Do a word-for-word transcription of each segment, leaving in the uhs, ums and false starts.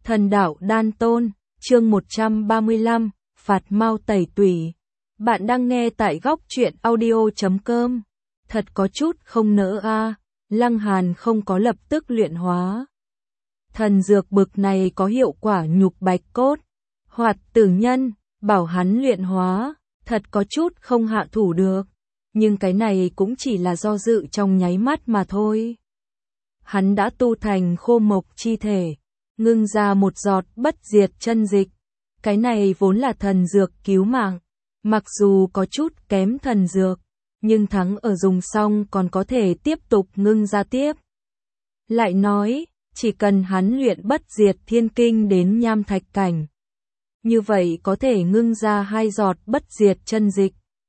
Thần đạo đan tôn, chương một trăm ba mươi lăm, phạt mau tẩy tủy. Bạn đang nghe tại góc truyện audio chấm com. Thật có chút không nỡ a, à. Lăng Hàn không có lập tức luyện hóa. Thần dược bực này có hiệu quả nhục bạch cốt, hoạt tử nhân, bảo hắn luyện hóa, thật có chút không hạ thủ được. Nhưng cái này cũng chỉ là do dự trong nháy mắt mà thôi. Hắn đã tu thành khô mộc chi thể, ngưng ra một giọt bất diệt chân dịch. Cái này vốn là thần dược cứu mạng, mặc dù có chút kém thần dược, nhưng thắng ở dùng xong còn có thể tiếp tục ngưng ra tiếp. Lại nói, chỉ cần hắn luyện bất diệt thiên kinh đến nham thạch cảnh, như vậy có thể ngưng ra hai giọt bất diệt chân dịch.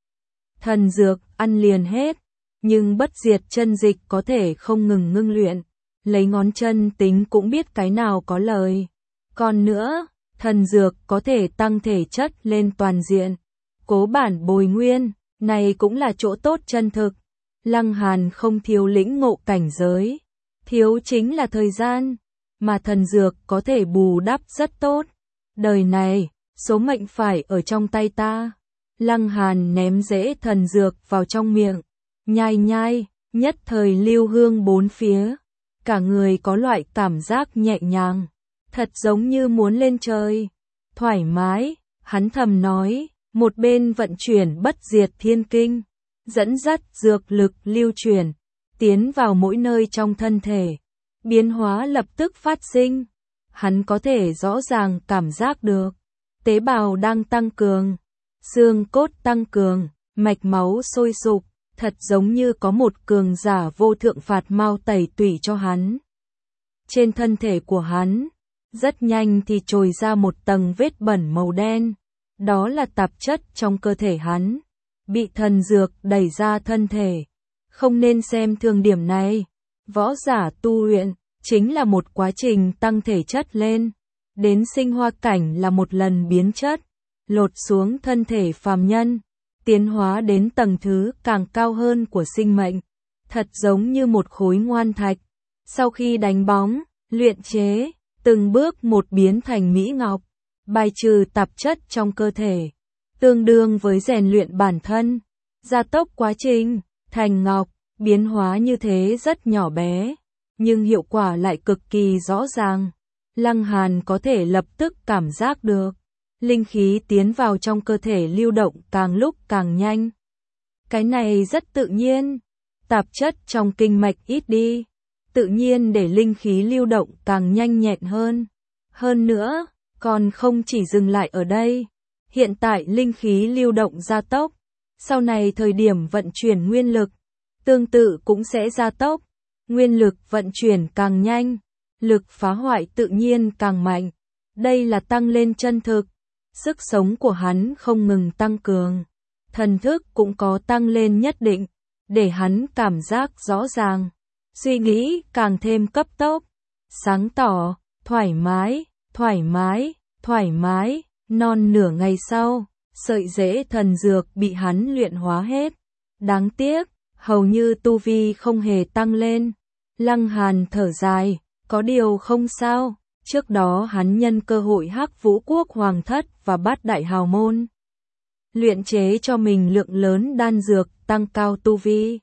Thần dược ăn liền hết, nhưng bất diệt chân dịch có thể không ngừng ngưng luyện, lấy ngón chân tính cũng biết cái nào có lời. Còn nữa, thần dược có thể tăng thể chất lên toàn diện, cố bản bồi nguyên, này cũng là chỗ tốt chân thực. Lăng Hàn không thiếu lĩnh ngộ cảnh giới, thiếu chính là thời gian, mà thần dược có thể bù đắp rất tốt. Đời này, số mệnh phải ở trong tay ta. Lăng Hàn ném rễ thần dược vào trong miệng, nhai nhai, nhất thời lưu hương bốn phía. Cả người có loại cảm giác nhẹ nhàng, thật giống như muốn lên trời. Thoải mái, hắn thầm nói, một bên vận chuyển bất diệt thiên kinh, dẫn dắt dược lực lưu chuyển, tiến vào mỗi nơi trong thân thể. Biến hóa lập tức phát sinh, hắn có thể rõ ràng cảm giác được. Tế bào đang tăng cường, xương cốt tăng cường, mạch máu sôi sục, thật giống như có một cường giả vô thượng phạt mau tẩy tủy cho hắn. Trên thân thể của hắn, rất nhanh thì trồi ra một tầng vết bẩn màu đen, đó là tạp chất trong cơ thể hắn, bị thần dược đẩy ra thân thể. Không nên xem thường điểm này, võ giả tu luyện chính là một quá trình tăng thể chất lên, đến sinh hoa cảnh là một lần biến chất, lột xuống thân thể phàm nhân, tiến hóa đến tầng thứ càng cao hơn của sinh mệnh, thật giống như một khối ngoan thạch, sau khi đánh bóng, luyện chế, từng bước một biến thành mỹ ngọc, bài trừ tạp chất trong cơ thể, tương đương với rèn luyện bản thân, gia tốc quá trình, thành ngọc, biến hóa như thế rất nhỏ bé, nhưng hiệu quả lại cực kỳ rõ ràng. Lăng Hàn có thể lập tức cảm giác được, linh khí tiến vào trong cơ thể lưu động càng lúc càng nhanh. Cái này rất tự nhiên, tạp chất trong kinh mạch ít đi, tự nhiên để linh khí lưu động càng nhanh nhẹn hơn. Hơn nữa, còn không chỉ dừng lại ở đây, hiện tại linh khí lưu động gia tốc, sau này thời điểm vận chuyển nguyên lực, tương tự cũng sẽ gia tốc, nguyên lực vận chuyển càng nhanh, lực phá hoại tự nhiên càng mạnh. Đây là tăng lên chân thực, sức sống của hắn không ngừng tăng cường, thần thức cũng có tăng lên nhất định, để hắn cảm giác rõ ràng, suy nghĩ càng thêm cấp tốc, sáng tỏ, thoải mái, thoải mái, thoải mái. Non nửa ngày sau, sợi rễ thần dược bị hắn luyện hóa hết. Đáng tiếc, hầu như tu vi không hề tăng lên. Lăng Hàn thở dài, có điều không sao, trước đó hắn nhân cơ hội Hắc Vũ Quốc Hoàng Thất và Bát Đại Hào Môn, luyện chế cho mình lượng lớn đan dược tăng cao tu vi.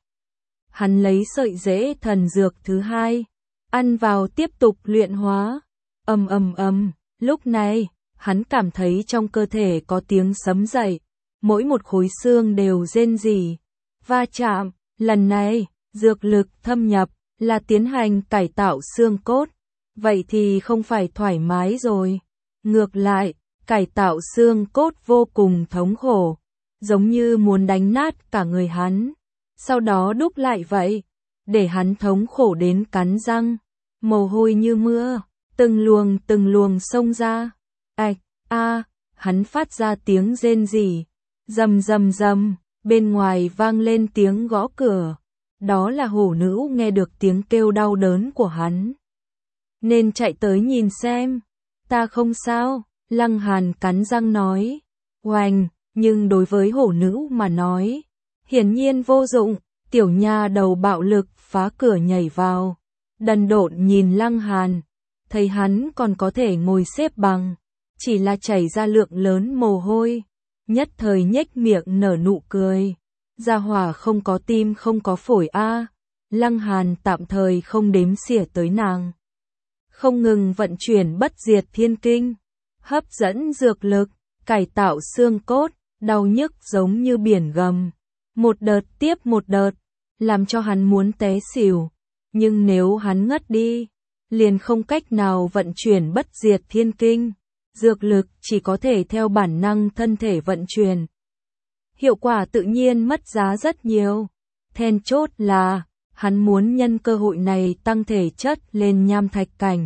Hắn lấy sợi rễ thần dược thứ hai, ăn vào tiếp tục luyện hóa. Ầm ầm ầm, lúc này, hắn cảm thấy trong cơ thể có tiếng sấm dậy, mỗi một khối xương đều rên rỉ, va chạm. Lần này, dược lực thâm nhập, là tiến hành cải tạo xương cốt, vậy thì không phải thoải mái rồi. Ngược lại, cải tạo xương cốt vô cùng thống khổ, giống như muốn đánh nát cả người hắn, sau đó đúc lại vậy, để hắn thống khổ đến cắn răng, mồ hôi như mưa, từng luồng từng luồng xông ra. Ạch, a, hắn phát ra tiếng rên rỉ, rầm rầm rầm, bên ngoài vang lên tiếng gõ cửa. Đó là hổ nữ nghe được tiếng kêu đau đớn của hắn, nên chạy tới nhìn xem. Ta không sao, Lăng Hàn cắn răng nói. Oành, nhưng đối với hổ nữ mà nói, hiển nhiên vô dụng. Tiểu nha đầu bạo lực phá cửa nhảy vào, đần độn nhìn Lăng Hàn, thấy hắn còn có thể ngồi xếp bằng, chỉ là chảy ra lượng lớn mồ hôi, nhất thời nhếch miệng nở nụ cười. Gia hỏa không có tim không có phổi a. Lăng Hàn tạm thời không đếm xỉa tới nàng. Không ngừng vận chuyển bất diệt thiên kinh, hấp dẫn dược lực, cải tạo xương cốt, đau nhức giống như biển gầm. Một đợt tiếp một đợt, làm cho hắn muốn té xỉu. Nhưng nếu hắn ngất đi, liền không cách nào vận chuyển bất diệt thiên kinh. Dược lực chỉ có thể theo bản năng thân thể vận chuyển. Hiệu quả tự nhiên mất giá rất nhiều. Then chốt là, hắn muốn nhân cơ hội này tăng thể chất lên nham thạch cảnh.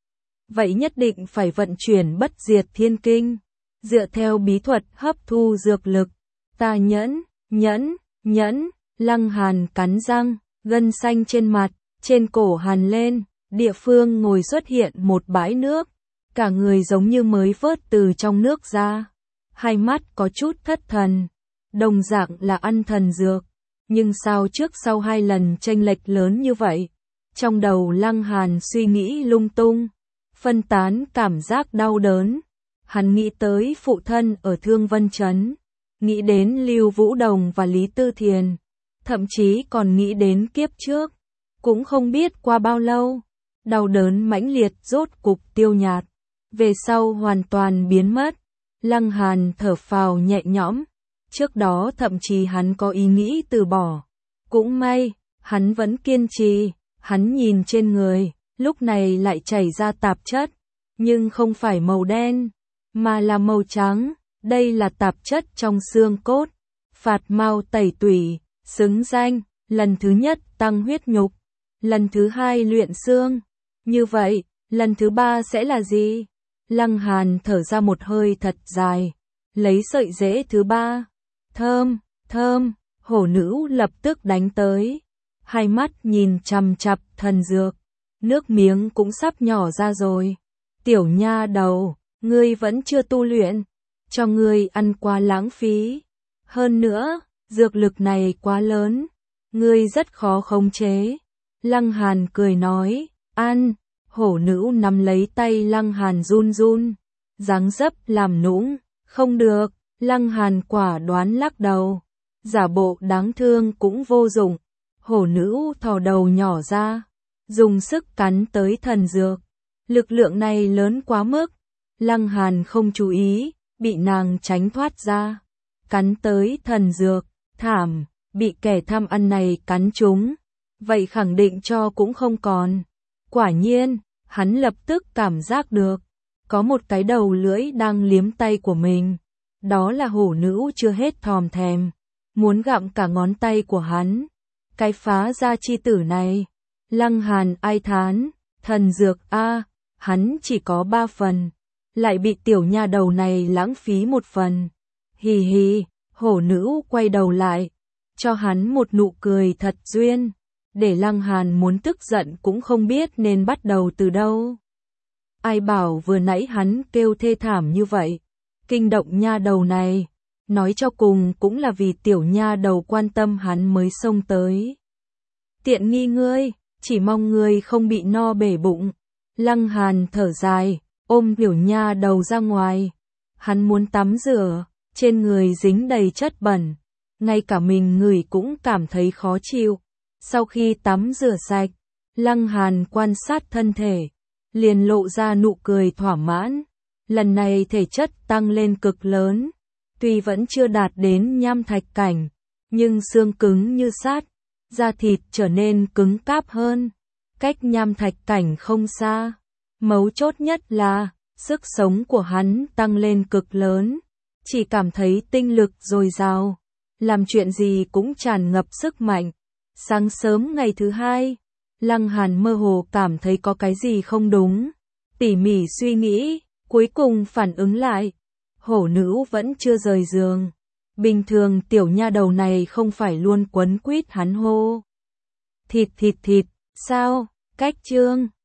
Vậy nhất định phải vận chuyển bất diệt thiên kinh. Dựa theo bí thuật hấp thu dược lực. Ta nhẫn, nhẫn, nhẫn. Lăng Hàn cắn răng, gân xanh trên mặt, trên cổ hằn lên. Địa phương ngồi xuất hiện một bãi nước. Cả người giống như mới vớt từ trong nước ra. Hai mắt có chút thất thần. Đồng dạng là ăn thần dược. Nhưng sao trước sau hai lần chênh lệch lớn như vậy? Trong đầu Lăng Hàn suy nghĩ lung tung. Phân tán cảm giác đau đớn. Hắn nghĩ tới phụ thân ở Thương Vân Trấn. Nghĩ đến Lưu Vũ Đồng và Lý Tư Thiền. Thậm chí còn nghĩ đến kiếp trước. Cũng không biết qua bao lâu. Đau đớn mãnh liệt rốt cục tiêu nhạt. Về sau hoàn toàn biến mất. Lăng Hàn thở phào nhẹ nhõm. Trước đó thậm chí hắn có ý nghĩ từ bỏ. Cũng may, hắn vẫn kiên trì. Hắn nhìn trên người, lúc này lại chảy ra tạp chất. Nhưng không phải màu đen, mà là màu trắng. Đây là tạp chất trong xương cốt. Phạt mau tẩy tủy, xứng danh. Lần thứ nhất tăng huyết nhục. Lần thứ hai luyện xương. Như vậy, lần thứ ba sẽ là gì? Lăng Hàn thở ra một hơi thật dài. Lấy sợi rễ thứ ba. Thơm, thơm, hổ nữ lập tức đánh tới. Hai mắt nhìn chằm chằm thần dược. Nước miếng cũng sắp nhỏ ra rồi. Tiểu nha đầu, ngươi vẫn chưa tu luyện. Cho ngươi ăn quá lãng phí. Hơn nữa, dược lực này quá lớn. Ngươi rất khó khống chế. Lăng Hàn cười nói, ăn. Hổ nữ nắm lấy tay Lăng Hàn run run. Dáng dấp làm nũng, không được. Lăng Hàn quả đoán lắc đầu. Giả bộ đáng thương cũng vô dụng. Hổ nữ thò đầu nhỏ ra. Dùng sức cắn tới thần dược. Lực lượng này lớn quá mức. Lăng Hàn không chú ý. Bị nàng tránh thoát ra. Cắn tới thần dược. Thảm. Bị kẻ tham ăn này cắn trúng. Vậy khẳng định cho cũng không còn. Quả nhiên, hắn lập tức cảm giác được. Có một cái đầu lưỡi đang liếm tay của mình. Đó là hổ nữ chưa hết thòm thèm. Muốn gặm cả ngón tay của hắn. Cái phá gia chi tử này. Lăng Hàn ai thán. Thần dược a, hắn chỉ có ba phần. Lại bị tiểu nha đầu này lãng phí một phần. Hì hì, hổ nữ quay đầu lại. Cho hắn một nụ cười thật duyên. Để Lăng Hàn muốn tức giận cũng không biết nên bắt đầu từ đâu. Ai bảo vừa nãy hắn kêu thê thảm như vậy. Kinh động nha đầu này. Nói cho cùng cũng là vì tiểu nha đầu quan tâm hắn mới xông tới. Tiện nghi ngươi, chỉ mong ngươi không bị no bể bụng. Lăng Hàn thở dài, ôm tiểu nha đầu ra ngoài. Hắn muốn tắm rửa, trên người dính đầy chất bẩn. Ngay cả mình ngửi cũng cảm thấy khó chịu. Sau khi tắm rửa sạch, Lăng Hàn quan sát thân thể, liền lộ ra nụ cười thỏa mãn. Lần này thể chất tăng lên cực lớn, tuy vẫn chưa đạt đến nham thạch cảnh, nhưng xương cứng như sắt, da thịt trở nên cứng cáp hơn, cách nham thạch cảnh không xa. Mấu chốt nhất là, sức sống của hắn tăng lên cực lớn, chỉ cảm thấy tinh lực dồi dào, làm chuyện gì cũng tràn ngập sức mạnh. Sáng sớm ngày thứ hai, Lăng Hàn mơ hồ cảm thấy có cái gì không đúng. Tỉ mỉ suy nghĩ, cuối cùng phản ứng lại. Hổ nữ vẫn chưa rời giường. Bình thường tiểu nha đầu này không phải luôn quấn quýt hắn hô. Thịt thịt thịt, sao, cách chương.